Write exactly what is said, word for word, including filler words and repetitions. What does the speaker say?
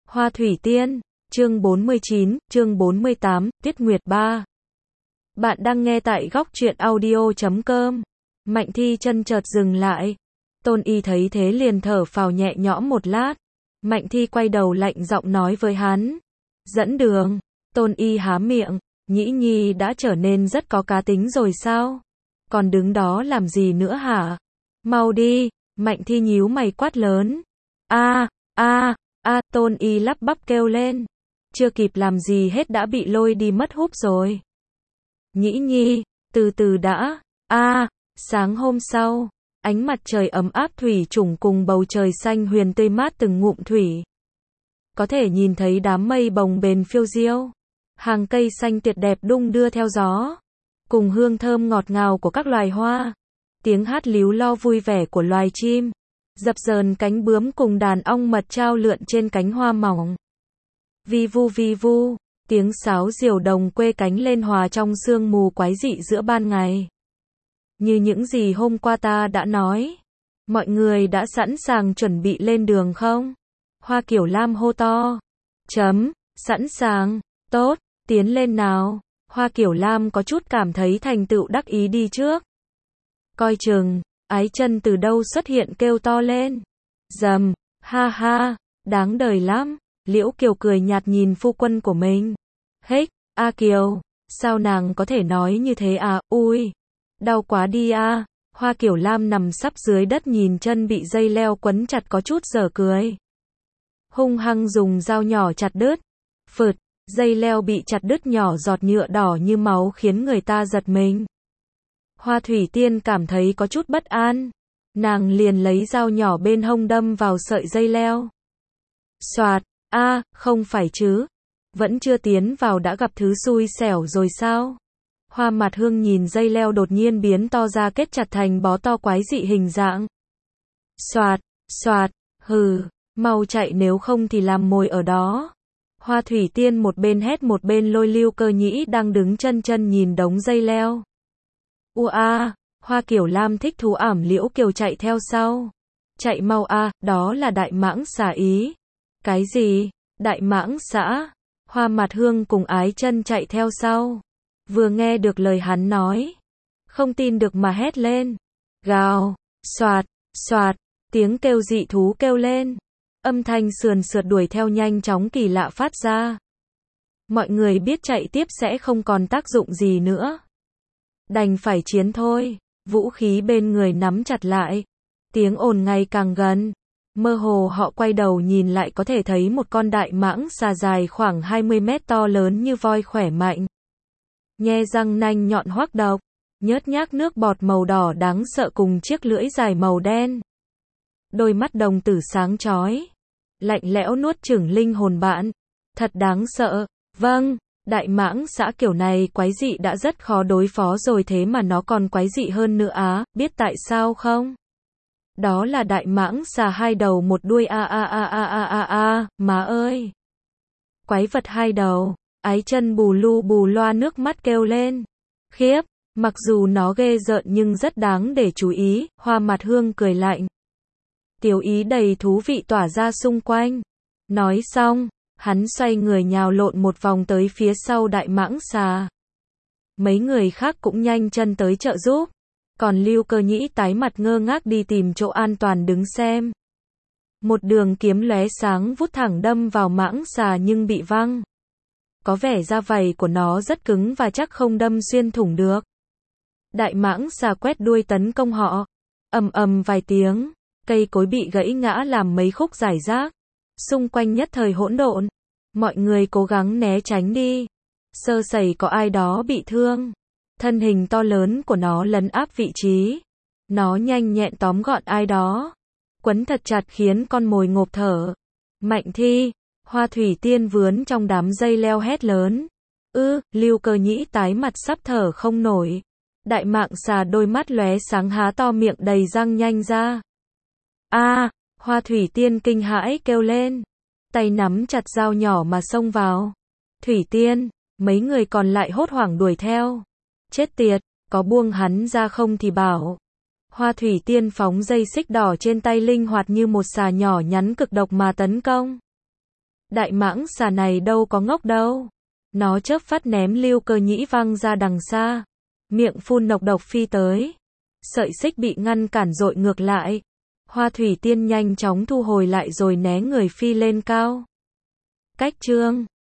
Hoa Thủy Tiên, chương bốn mươi chín, chương bốn mươi tám, Tuyết Nguyệt ba. Bạn đang nghe tại góc truyện audio chấm com. Mạnh Thi chân chợt dừng lại. Tôn Y thấy thế liền thở phào nhẹ nhõm một lát. Mạnh Thi quay đầu lạnh giọng nói với hắn. Dẫn đường. Tôn Y há miệng. Nhĩ Nhi đã trở nên rất có cá tính rồi sao? Còn đứng đó làm gì nữa hả? Mau đi. Mạnh Thi nhíu mày quát lớn. A, a, a, Tôn Y lắp bắp kêu lên. Chưa kịp làm gì hết đã bị lôi đi mất hút rồi. Nhĩ Nhi, từ từ đã. A, sáng hôm sau, ánh mặt trời ấm áp thủy trùng cùng bầu trời xanh huyền tươi mát từng ngụm thủy. Có thể nhìn thấy đám mây bồng bềnh phiêu diêu. Hàng cây xanh tuyệt đẹp đung đưa theo gió. Cùng hương thơm ngọt ngào của các loài hoa. Tiếng hát líu lo vui vẻ của loài chim. Dập dờn cánh bướm cùng đàn ong mật trao lượn trên cánh hoa mỏng. Vi vu vi vu, tiếng sáo diều đồng quê cánh lên hòa trong sương mù quái dị giữa ban ngày. Như những gì hôm qua ta đã nói. Mọi người đã sẵn sàng chuẩn bị lên đường không? Hoa Kiểu Lam hô to. Chấm, sẵn sàng, tốt, tiến lên nào. Hoa Kiểu Lam có chút cảm thấy thành tựu đắc ý đi trước. Coi chừng, Ái Chân từ đâu xuất hiện kêu to lên. Dầm, ha ha, đáng đời lắm. Liễu Kiều cười nhạt nhìn phu quân của mình. Hếch, A Kiều, sao nàng có thể nói như thế à, ui, đau quá đi a. Hoa Kiểu Lam nằm sắp dưới đất nhìn chân bị dây leo quấn chặt có chút dở cười. Hung hăng dùng dao nhỏ chặt đứt. Phượt, dây leo bị chặt đứt nhỏ giọt nhựa đỏ như máu khiến người ta giật mình. Hoa Thủy Tiên cảm thấy có chút bất an. Nàng liền lấy dao nhỏ bên hông đâm vào sợi dây leo. Xoạt, a, à, không phải chứ. Vẫn chưa tiến vào đã gặp thứ xui xẻo rồi sao? Hoa Mặt Hương nhìn dây leo đột nhiên biến to ra kết chặt thành bó to quái dị hình dạng. Xoạt, xoạt, hừ, mau chạy nếu không thì làm mồi ở đó. Hoa Thủy Tiên một bên hét một bên lôi Lưu Cơ Nhĩ đang đứng chân chân nhìn đống dây leo. Ua a, Hoa Kiểu Lam thích thú ảm Liễu Kiều chạy theo sau. Chạy mau a, đó là đại mãng xà ý. Cái gì? Đại mãng xã? Hoa Mặt Hương cùng Ái Chân chạy theo sau. Vừa nghe được lời hắn nói. Không tin được mà hét lên. Gào, xoạt, xoạt, tiếng kêu dị thú kêu lên. Âm thanh sườn sượt đuổi theo nhanh chóng kỳ lạ phát ra. Mọi người biết chạy tiếp sẽ không còn tác dụng gì nữa. Đành phải chiến thôi. Vũ khí bên người nắm chặt lại. Tiếng ồn ngày càng gần. Mơ hồ họ quay đầu nhìn lại có thể thấy một con đại mãng xà dài khoảng hai mươi mét to lớn như voi khỏe mạnh. Nhe răng nanh nhọn hoắc độc, nhớt nhác nước bọt màu đỏ đáng sợ cùng chiếc lưỡi dài màu đen. Đôi mắt đồng tử sáng chói, lạnh lẽo nuốt chửng linh hồn bạn. Thật đáng sợ, vâng, đại mãng xã kiểu này quái dị đã rất khó đối phó rồi thế mà nó còn quái dị hơn nữa á, biết tại sao không? Đó là đại mãng xà hai đầu một đuôi a a a a a a a, má ơi. Quái vật hai đầu, Ái Chân bù lu bù loa nước mắt kêu lên. Khiếp, mặc dù nó ghê rợn nhưng rất đáng để chú ý, Hoa Mặt Hương cười lạnh. Tiểu ý đầy thú vị tỏa ra xung quanh. Nói xong, hắn xoay người nhào lộn một vòng tới phía sau đại mãng xà. Mấy người khác cũng nhanh chân tới trợ giúp. Còn Lưu Cơ Nhĩ tái mặt ngơ ngác đi tìm chỗ an toàn đứng xem. Một đường kiếm lóe sáng vút thẳng đâm vào mãng xà nhưng bị văng. Có vẻ da vảy của nó rất cứng và chắc không đâm xuyên thủng được. Đại mãng xà quét đuôi tấn công họ. Ầm ầm vài tiếng, cây cối bị gãy ngã làm mấy khúc rải rác. Xung quanh nhất thời hỗn độn. Mọi người cố gắng né tránh đi. Sơ sẩy có ai đó bị thương. Thân hình to lớn của nó lấn áp vị trí. Nó nhanh nhẹn tóm gọn ai đó. Quấn thật chặt khiến con mồi ngộp thở. Mạnh Thi, Hoa Thủy Tiên vướn trong đám dây leo hét lớn. Ư, Lưu Cơ Nhĩ tái mặt sắp thở không nổi. Đại mãng xà đôi mắt lóe sáng há to miệng đầy răng nhanh ra. A, Hoa Thủy Tiên kinh hãi kêu lên. Tay nắm chặt dao nhỏ mà xông vào. Thủy Tiên, mấy người còn lại hốt hoảng đuổi theo. Chết tiệt, có buông hắn ra không thì bảo. Hoa Thủy Tiên phóng dây xích đỏ trên tay linh hoạt như một xà nhỏ nhắn cực độc mà tấn công. Đại mãng xà này đâu có ngốc đâu. Nó chớp phát ném Lưu Cơ Nhĩ văng ra đằng xa. Miệng phun nọc độc phi tới. Sợi xích bị ngăn cản dội ngược lại. Hoa thủy tiên nhanh chóng thu hồi lại rồi né người phi lên cao. Cách chương